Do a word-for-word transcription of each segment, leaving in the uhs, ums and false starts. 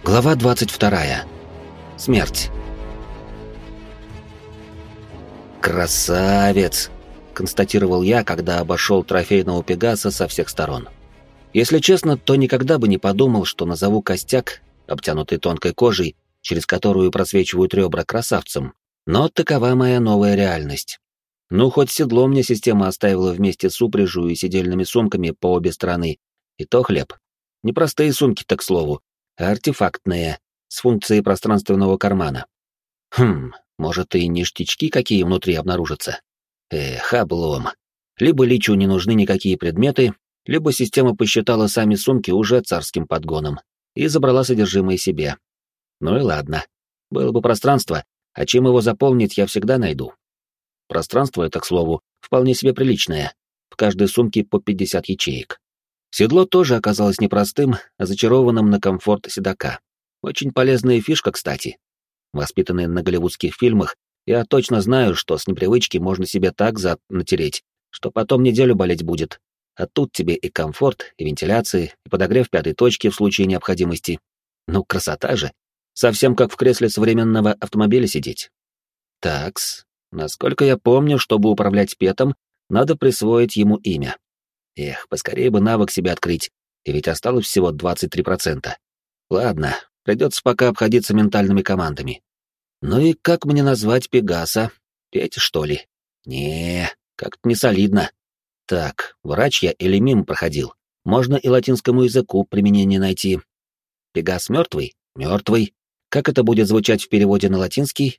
Глава двадцать вторая. Смерть. «Красавец!» — констатировал я, когда обошел трофейного Пегаса со всех сторон. Если честно, то никогда бы не подумал, что назову костяк, обтянутый тонкой кожей, через которую просвечивают ребра, красавцем. Но такова моя новая реальность. Ну, хоть седло мне система оставила вместе с упряжью и сидельными сумками по обе стороны, и то хлеб. Не простые сумки-то, к слову, а артефактные, с функцией пространственного кармана. Хм, может и ништячки какие внутри обнаружатся. Эх, облом. Либо Личу не нужны никакие предметы, либо система посчитала сами сумки уже царским подгоном и забрала содержимое себе. Ну и ладно. Было бы пространство, а чем его заполнить, я всегда найду. Пространство это, к слову, вполне себе приличное. В каждой сумке по пятьдесят ячеек. Седло тоже оказалось непростым, а зачарованным на комфорт седока. Очень полезная фишка, кстати. Воспитанный на голливудских фильмах, я точно знаю, что с непривычки можно себе так зад натереть, что потом неделю болеть будет. А тут тебе и комфорт, и вентиляция, и подогрев пятой точки в случае необходимости. Ну, красота же. Совсем как в кресле современного автомобиля сидеть. Такс, насколько я помню, чтобы управлять петом, надо присвоить ему имя. Эх, поскорее бы навык себе открыть, и ведь осталось всего двадцать три процента. Ладно, придется пока обходиться ментальными командами. Ну и как мне назвать Пегаса? Петя, что ли? Не, как-то не солидно. Так, врач я или мимо проходил. Можно и латинскому языку применение найти. Пегас мертвый? Мертвый. Как это будет звучать в переводе на латинский?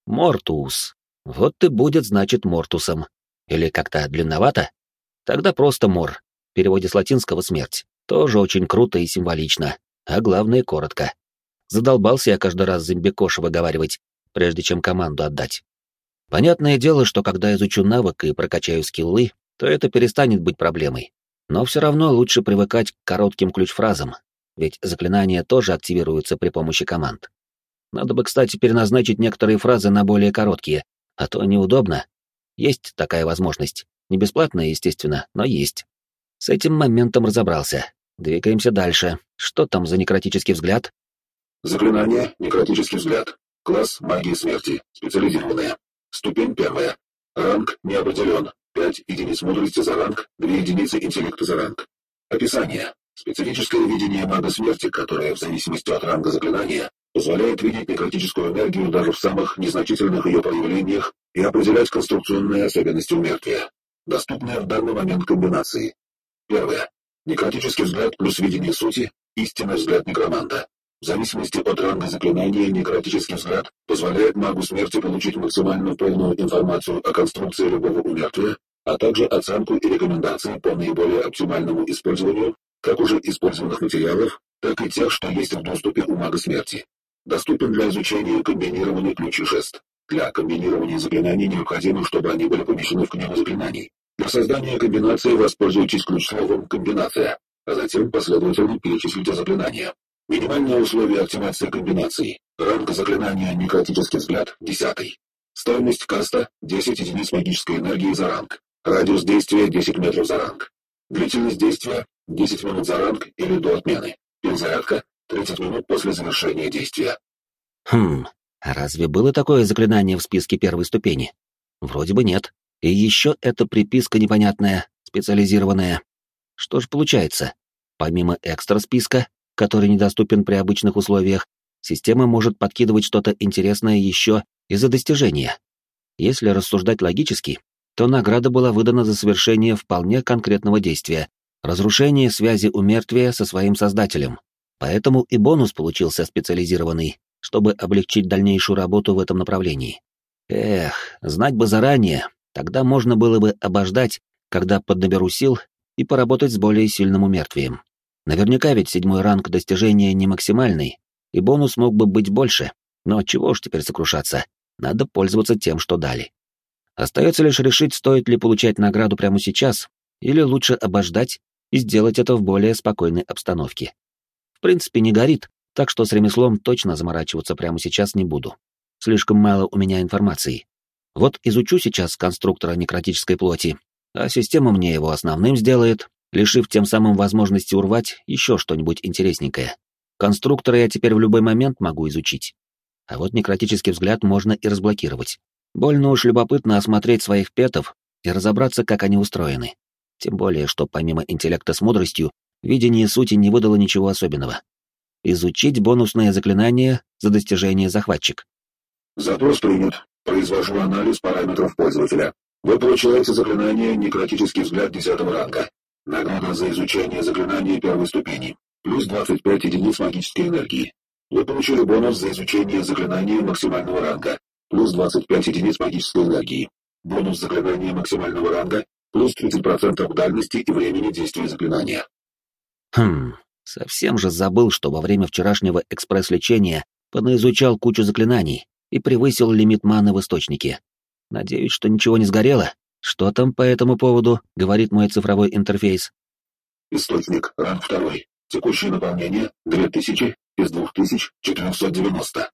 Мортус. Вот и будет, значит, мортусом. Или как-то длинновато? Тогда просто мор. В переводе с латинского смерть. Тоже очень круто и символично. А главное, коротко. Задолбался я каждый раз зомбикоша выговаривать, прежде чем команду отдать. Понятное дело, что когда изучу навык и прокачаю скиллы, то это перестанет быть проблемой. Но все равно лучше привыкать к коротким ключ-фразам, ведь заклинания тоже активируются при помощи команд. Надо бы, кстати, переназначить некоторые фразы на более короткие, а то неудобно. Есть такая возможность. Не бесплатная, естественно, но есть. С этим моментом разобрался. Двигаемся дальше. Что там за некротический взгляд? Заклинание «Некротический взгляд». Класс магии смерти. Специализированная. Ступень первая. Ранг не определен. пять единиц мудрости за ранг, две единицы интеллекта за ранг. Описание. Специфическое видение мага смерти, которое в зависимости от ранга заклинания позволяет видеть некротическую энергию даже в самых незначительных ее проявлениях и определять конструкционные особенности умертвия. Доступные в данный момент комбинации. Первое. Некротический взгляд плюс видение сути, истинный взгляд некроманта. В зависимости от ранга заклинания, некротический взгляд позволяет магу смерти получить максимально полную информацию о конструкции любого умертвия, а также оценку и рекомендации по наиболее оптимальному использованию как уже использованных материалов, так и тех, что есть в доступе у мага смерти. Доступен для изучения комбинирования ключ и жест. Для комбинирования заклинаний необходимо, чтобы они были помещены в книгу заклинаний. Для создания комбинации воспользуйтесь ключ-словом «комбинация», а затем последовательно перечислите заклинания. Минимальные условия активации комбинаций. Ранг заклинания «Некротический взгляд» — десятый. Стоимость каста — десять единиц магической энергии за ранг. Радиус действия — десять метров за ранг. Длительность действия — десять минут за ранг или до отмены. Перезарядка — тридцать минут после завершения действия. Хм, а разве было такое заклинание в списке первой ступени? Вроде бы нет. И еще эта приписка непонятная, специализированная. Что ж получается? Помимо экстра-списка, который недоступен при обычных условиях, система может подкидывать что-то интересное еще и за достижения. Если рассуждать логически, то награда была выдана за совершение вполне конкретного действия — разрушение связи умертвия со своим создателем. Поэтому и бонус получился специализированный, чтобы облегчить дальнейшую работу в этом направлении. Эх, знать бы заранее, тогда можно было бы обождать, когда поднаберу сил, и поработать с более сильным умертвием. Наверняка ведь седьмой ранг достижения не максимальный, и бонус мог бы быть больше, но чего ж теперь сокрушаться, надо пользоваться тем, что дали. Остается лишь решить, стоит ли получать награду прямо сейчас, или лучше обождать и сделать это в более спокойной обстановке. В принципе, не горит, так что с ремеслом точно заморачиваться прямо сейчас не буду. Слишком мало у меня информации. Вот изучу сейчас конструктора некротической плоти, а система мне его основным сделает, лишив тем самым возможности урвать еще что-нибудь интересненькое. Конструктора я теперь в любой момент могу изучить. А вот некротический взгляд можно и разблокировать. Больно уж любопытно осмотреть своих петов и разобраться, как они устроены. Тем более, что помимо интеллекта с мудростью, видение сути не выдало ничего особенного. Изучить бонусное заклинание за достижение захватчик. Запрос принят. Произвожу анализ параметров пользователя. Вы получаете заклинание «Некротический взгляд» десятого ранга. Награда за изучение заклинания первой ступени. Плюс двадцать пять единиц магической энергии. Вы получили бонус за изучение заклинания максимального ранга. Плюс двадцать пять единиц магической энергии. Бонус заклинания максимального ранга. Плюс тридцать процентов дальности и времени действия заклинания. Хм, совсем же забыл, что во время вчерашнего экспресс-лечения понаизучал кучу заклинаний и превысил лимит маны в источнике. Надеюсь, что ничего не сгорело. Что там по этому поводу, говорит мой цифровой интерфейс? Источник, ранг второй. Текущее наполнение две тысячи из двух тысяч четырехсот девяноста.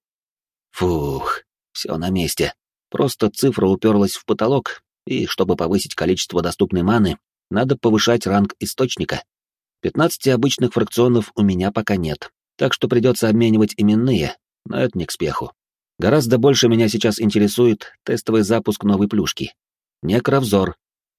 Фух, все на месте. Просто цифра уперлась в потолок, и чтобы повысить количество доступной маны, надо повышать ранг источника. пятнадцати обычных фракционов у меня пока нет, так что придется обменивать именные, но это не к спеху. Гораздо больше меня сейчас интересует тестовый запуск новой плюшки. Некровзор.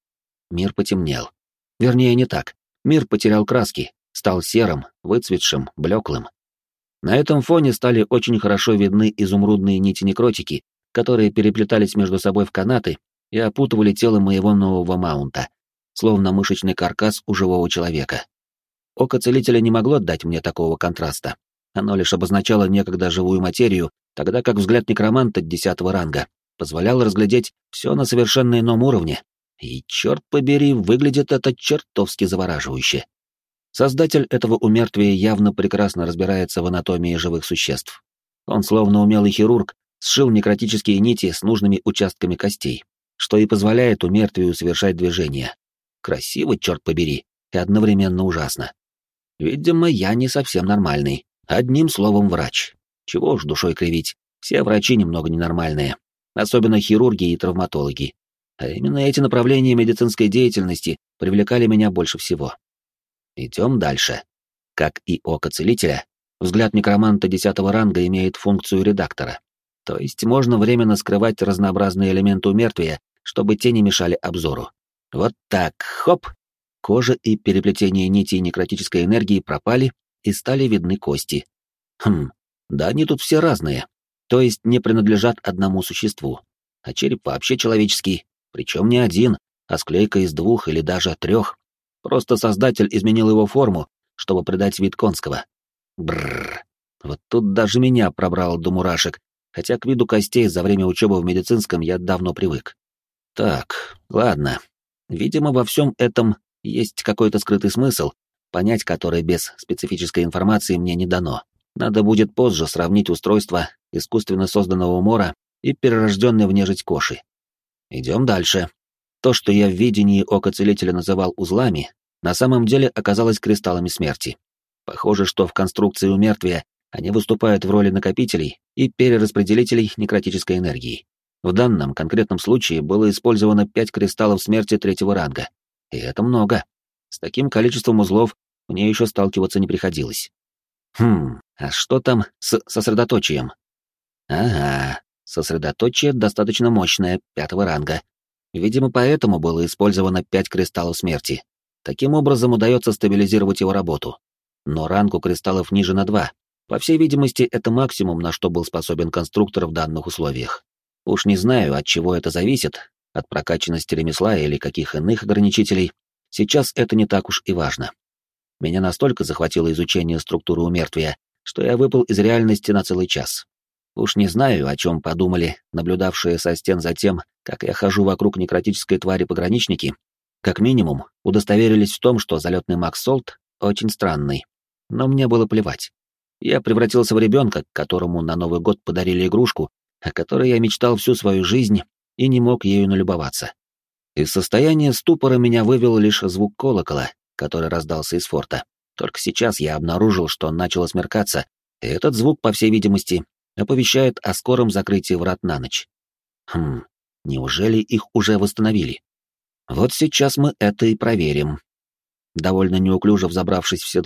Мир потемнел. Вернее, не так. Мир потерял краски, стал серым, выцветшим, блеклым. На этом фоне стали очень хорошо видны изумрудные нити-некротики, которые переплетались между собой в канаты и опутывали тело моего нового маунта, словно мышечный каркас у живого человека. Око целителя не могло дать мне такого контраста. Оно лишь обозначало некогда живую материю, тогда как взгляд некроманта десятого ранга позволял разглядеть все на совершенно ином уровне. И, черт побери, выглядит это чертовски завораживающе. Создатель этого умертвия явно прекрасно разбирается в анатомии живых существ. Он, словно умелый хирург, сшил некротические нити с нужными участками костей, что и позволяет умертвию совершать движения. Красиво, черт побери, и одновременно ужасно. Видимо, я не совсем нормальный. Одним словом, врач. Чего уж душой кривить, все врачи немного ненормальные, особенно хирурги и травматологи. А именно эти направления медицинской деятельности привлекали меня больше всего. Идем дальше. Как и око целителя, взгляд некроманта десятого ранга имеет функцию редактора. То есть можно временно скрывать разнообразные элементы умертвия, чтобы те не мешали обзору. Вот так, хоп! Кожа и переплетение нитей некротической энергии пропали, и стали видны кости. Хм, да они тут все разные, то есть не принадлежат одному существу. А череп вообще человеческий, причем не один, а склейка из двух или даже трех. Просто создатель изменил его форму, чтобы придать вид конского. Бррр, вот тут даже меня пробрало до мурашек, хотя к виду костей за время учебы в медицинском я давно привык. Так, ладно. Видимо, во всем этом есть какой-то скрытый смысл, понять который без специфической информации мне не дано. Надо будет позже сравнить устройство искусственно созданного мора и перерожденной в нежить коши. Идем дальше. То, что я в видении ока целителя называл узлами, на самом деле оказалось кристаллами смерти. Похоже, что в конструкции умертвия они выступают в роли накопителей и перераспределителей некротической энергии. В данном конкретном случае было использовано пять кристаллов смерти третьего ранга. И это много. С таким количеством узлов мне еще сталкиваться не приходилось. Хм, а что там с сосредоточием? Ага, сосредоточие достаточно мощное, пятого ранга. Видимо, поэтому было использовано пять кристаллов смерти. Таким образом удается стабилизировать его работу. Но ранг у кристаллов ниже на два. По всей видимости, это максимум, на что был способен конструктор в данных условиях. Уж не знаю, от чего это зависит, от прокачанности ремесла или каких иных ограничителей. Сейчас это не так уж и важно. Меня настолько захватило изучение структуры умертвия, что я выпал из реальности на целый час. Уж не знаю, о чем подумали наблюдавшие со стен за тем, как я хожу вокруг некротической твари пограничники. Как минимум, удостоверились в том, что залетный Макс Солт очень странный. Но мне было плевать. Я превратился в ребенка, которому на Новый год подарили игрушку, о которой я мечтал всю свою жизнь и не мог ею налюбоваться. Из состояния ступора меня вывел лишь звук колокола, который раздался из форта. Только сейчас я обнаружил, что начало смеркаться, и этот звук, по всей видимости, оповещает о скором закрытии врат на ночь. Хм, неужели их уже восстановили? Вот сейчас мы это и проверим. Довольно неуклюже взобравшись в седло,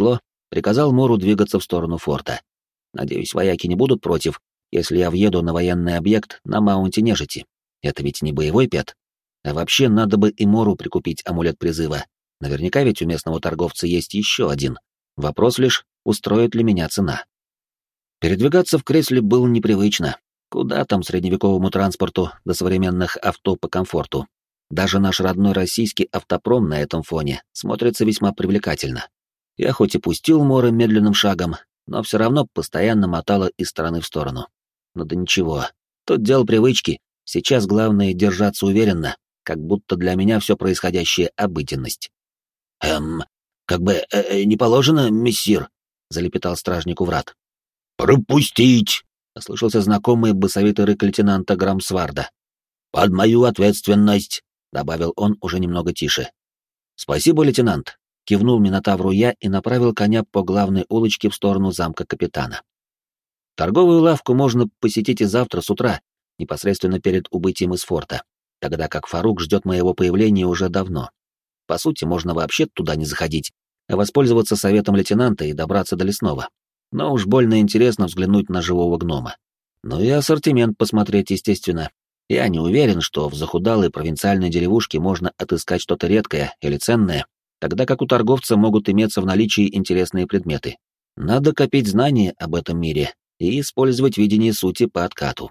приказал Мору двигаться в сторону форта. Надеюсь, вояки не будут против, если я въеду на военный объект на маунте нежити. Это ведь не боевой пет. А вообще, надо бы и Мору прикупить амулет призыва. Наверняка ведь у местного торговца есть еще один. Вопрос лишь, устроит ли меня цена. Передвигаться в кресле было непривычно. Куда там средневековому транспорту до современных авто по комфорту? Даже наш родной российский автопром на этом фоне смотрится весьма привлекательно. Я хоть и пустил Мора медленным шагом, но все равно постоянно мотало из стороны в сторону. Но да ничего, тут дело привычки, сейчас главное держаться уверенно, как будто для меня все происходящее — обыденность. «Эм, как бы э, не положено, мессир», — залепетал стражник у врат. «Пропустить!» — послышался знакомый басовитый рык лейтенанта Грамсварда. «Под мою ответственность!» — добавил он уже немного тише. «Спасибо, лейтенант», — кивнул Минотавру я и направил коня по главной улочке в сторону замка капитана. Торговую лавку можно посетить и завтра с утра, непосредственно перед убытием из форта, тогда как Фарук ждет моего появления уже давно. По сути, можно вообще туда не заходить, а воспользоваться советом лейтенанта и добраться до лесного. Но уж больно интересно взглянуть на живого гнома. Ну и ассортимент посмотреть, естественно. Я не уверен, что в захудалой провинциальной деревушке можно отыскать что-то редкое или ценное, тогда как у торговца могут иметься в наличии интересные предметы. Надо копить знания об этом мире и использовать видение сути по откату.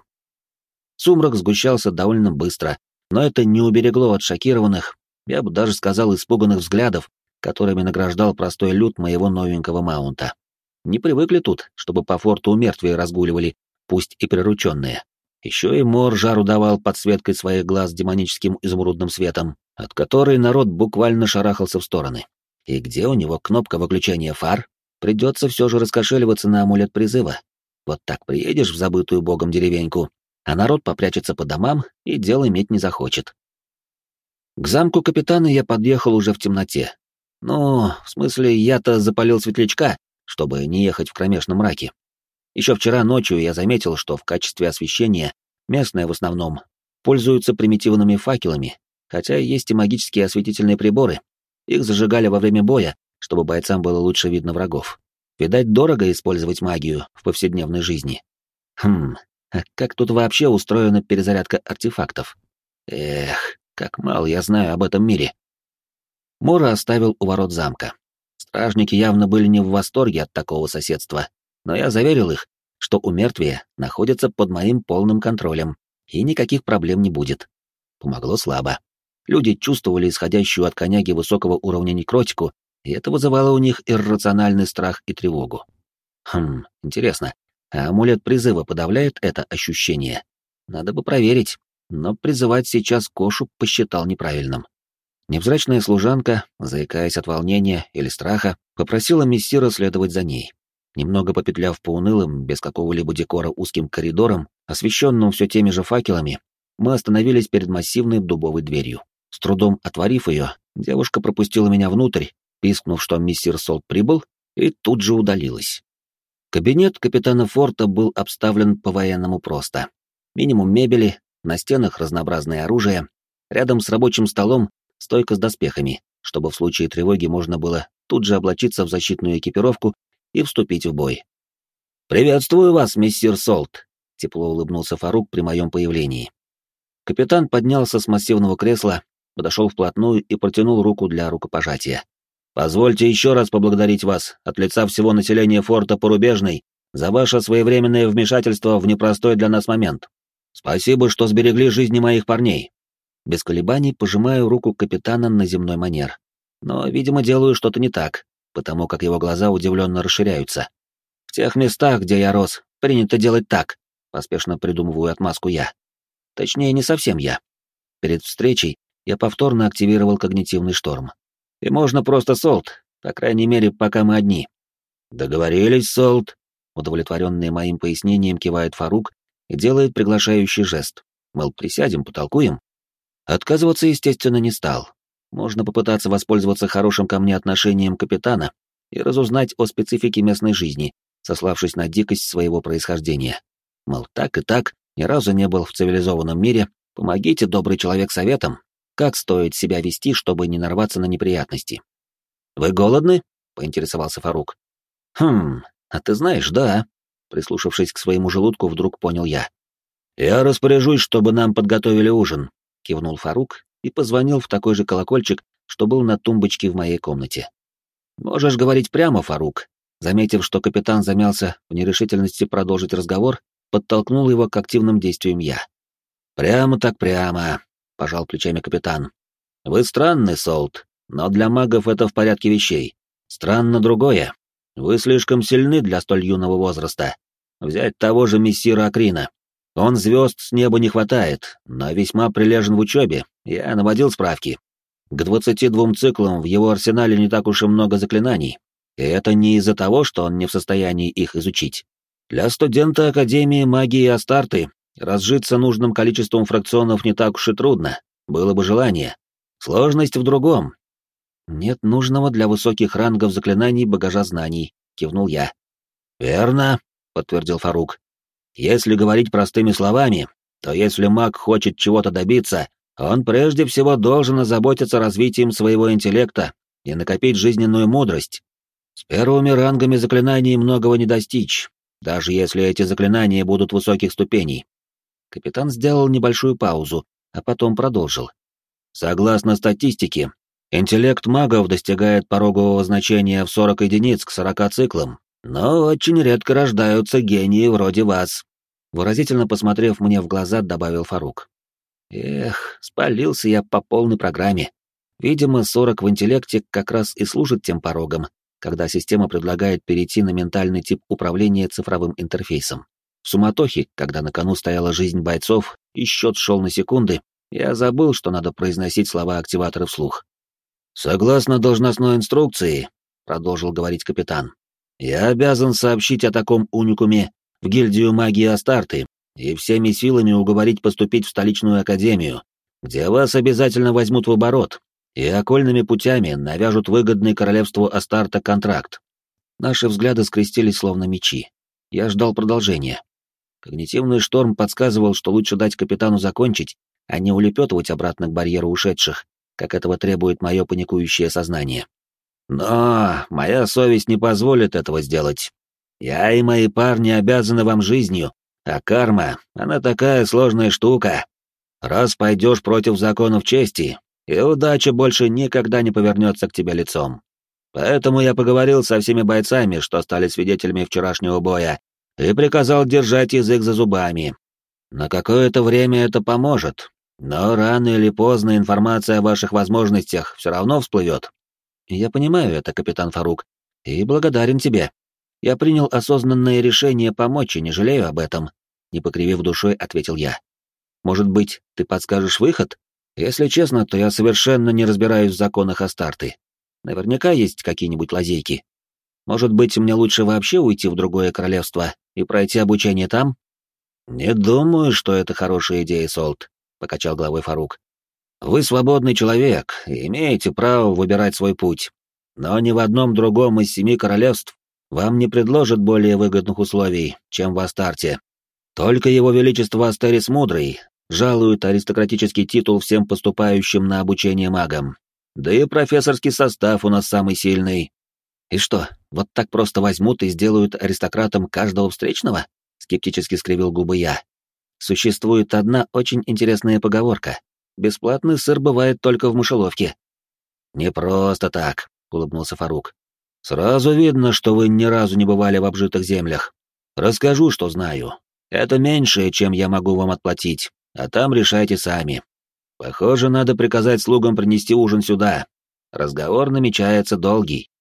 Сумрак сгущался довольно быстро, но это не уберегло от шокированных, я бы даже сказал, испуганных взглядов, которыми награждал простой люд моего новенького маунта. Не привыкли тут, чтобы по форту мертвые разгуливали, пусть и прирученные. Еще и Мор жару давал подсветкой своих глаз демоническим изумрудным светом, от которой народ буквально шарахался в стороны. И где у него кнопка выключения фар? Придется все же раскошеливаться на амулет призыва. Вот так приедешь в забытую богом деревеньку, а народ попрячется по домам и дел иметь не захочет. К замку капитана я подъехал уже в темноте. Ну, в смысле, я-то запалил светлячка, чтобы не ехать в кромешном мраке. Еще вчера ночью я заметил, что в качестве освещения местные в основном пользуются примитивными факелами, хотя есть и магические осветительные приборы. Их зажигали во время боя, чтобы бойцам было лучше видно врагов. Видать, дорого использовать магию в повседневной жизни. Хм, а как тут вообще устроена перезарядка артефактов? Эх, как мало я знаю об этом мире. Мора оставил у ворот замка. Стражники явно были не в восторге от такого соседства, но я заверил их, что у мертвия находится под моим полным контролем, и никаких проблем не будет. Помогло слабо. Люди чувствовали исходящую от коняги высокого уровня некротику, и это вызывало у них иррациональный страх и тревогу. Хм, интересно, а амулет призыва подавляет это ощущение? Надо бы проверить, но призывать сейчас Кошу посчитал неправильным. Невзрачная служанка, заикаясь от волнения или страха, попросила мессира следовать за ней. Немного попетляв по унылым, без какого-либо декора узким коридорам, освещенным все теми же факелами, мы остановились перед массивной дубовой дверью. С трудом отворив ее, девушка пропустила меня внутрь, пискнув, что мессир Солт прибыл, и тут же удалилась. Кабинет капитана форта был обставлен по-военному просто. Минимум мебели, на стенах разнообразное оружие, рядом с рабочим столом стойка с доспехами, чтобы в случае тревоги можно было тут же облачиться в защитную экипировку и вступить в бой. «Приветствую вас, мессир Солт», — тепло улыбнулся Фарук при моем появлении. Капитан поднялся с массивного кресла, подошел вплотную и протянул руку для рукопожатия. «Позвольте еще раз поблагодарить вас от лица всего населения форта Порубежный за ваше своевременное вмешательство в непростой для нас момент. Спасибо, что сберегли жизни моих парней». Без колебаний пожимаю руку капитана на земной манер. Но, видимо, делаю что-то не так, потому как его глаза удивленно расширяются. «В тех местах, где я рос, принято делать так», — поспешно придумываю отмазку я. Точнее, не совсем я. Перед встречей я повторно активировал когнитивный шторм. И можно просто Солт, по крайней мере, пока мы одни. «Договорились, Солт», — удовлетворенный моим пояснением кивает Фарук и делает приглашающий жест. Мол, присядем, потолкуем. Отказываться, естественно, не стал. Можно попытаться воспользоваться хорошим ко мне отношением капитана и разузнать о специфике местной жизни, сославшись на дикость своего происхождения. Мол, так и так, ни разу не был в цивилизованном мире, помогите, добрый человек, советом, как стоит себя вести, чтобы не нарваться на неприятности. «Вы голодны?» — поинтересовался Фарук. Хм, а ты знаешь, да. Прислушавшись к своему желудку, вдруг понял я. Я распоряжусь, чтобы нам подготовили ужин, кивнул Фарук и позвонил в такой же колокольчик, что был на тумбочке в моей комнате. Можешь говорить прямо, Фарук. Заметив, что капитан замялся в нерешительности продолжить разговор, подтолкнул его к активным действиям я. «Прямо так прямо», — пожал плечами капитан. «Вы странный, Солт, но для магов это в порядке вещей. Странно другое. Вы слишком сильны для столь юного возраста. Взять того же мессира Акрина. Он звезд с неба не хватает, но весьма прилежен в учебе, я наводил справки. К двадцати двум циклам в его арсенале не так уж и много заклинаний, и это не из-за того, что он не в состоянии их изучить. Для студента Академии магии Астарты разжиться нужным количеством фракционов не так уж и трудно, было бы желание. Сложность в другом. Нет нужного для высоких рангов заклинаний багажа знаний, кивнул я. Верно, подтвердил Фарук. Если говорить простыми словами, то если маг хочет чего-то добиться, он прежде всего должен озаботиться развитием своего интеллекта и накопить жизненную мудрость. С первыми рангами заклинаний многого не достичь, даже если эти заклинания будут высоких ступеней. Капитан сделал небольшую паузу, а потом продолжил. Согласно статистике, интеллект магов достигает порогового значения в сорок единиц к сорока циклам, но очень редко рождаются гении вроде вас. Выразительно посмотрев мне в глаза, добавил Фарук. Эх, спалился я по полной программе. Видимо, сорок в интеллекте как раз и служит тем порогом, когда система предлагает перейти на ментальный тип управления цифровым интерфейсом. В суматохе, когда на кону стояла жизнь бойцов и счет шел на секунды, я забыл, что надо произносить слова активатора вслух. «Согласно должностной инструкции», — продолжил говорить капитан, «я обязан сообщить о таком уникуме в гильдию магии Астарты и всеми силами уговорить поступить в столичную академию, где вас обязательно возьмут в оборот и окольными путями навяжут выгодный королевству Астарта контракт». Наши взгляды скрестились словно мечи. Я ждал продолжения. Когнитивный шторм подсказывал, что лучше дать капитану закончить, а не улепетывать обратно к барьеру ушедших, как этого требует мое паникующее сознание. Но моя совесть не позволит этого сделать. Я и мои парни обязаны вам жизнью, а карма, она такая сложная штука. Раз пойдешь против законов чести, и удача больше никогда не повернется к тебе лицом. Поэтому я поговорил со всеми бойцами, что стали свидетелями вчерашнего боя, и приказал держать язык за зубами. На какое-то время это поможет, но рано или поздно информация о ваших возможностях все равно всплывет. Я понимаю это, капитан Фарук, и благодарен тебе. Я принял осознанное решение помочь и не жалею об этом, не покривив душой, ответил я. Может быть, ты подскажешь выход? Если честно, то я совершенно не разбираюсь в законах Астарты. Наверняка есть какие-нибудь лазейки. Может быть, мне лучше вообще уйти в другое королевство и пройти обучение там? Не думаю, что это хорошая идея, Солт, покачал головой Фарук. Вы свободный человек и имеете право выбирать свой путь. Но ни в одном другом из семи королевств вам не предложат более выгодных условий, чем в Астарте. Только его величество Астерис Мудрый жалует аристократический титул всем поступающим на обучение магам. Да и профессорский состав у нас самый сильный. И что, вот так просто возьмут и сделают аристократом каждого встречного? Скептически скривил губы я. Существует одна очень интересная поговорка. Бесплатный сыр бывает только в мышеловке. Не просто так, улыбнулся Фарук. Сразу видно, что вы ни разу не бывали в обжитых землях. Расскажу, что знаю. Это меньшее, чем я могу вам отплатить, а там решайте сами. Похоже, надо приказать слугам принести ужин сюда. Разговор намечается долгий.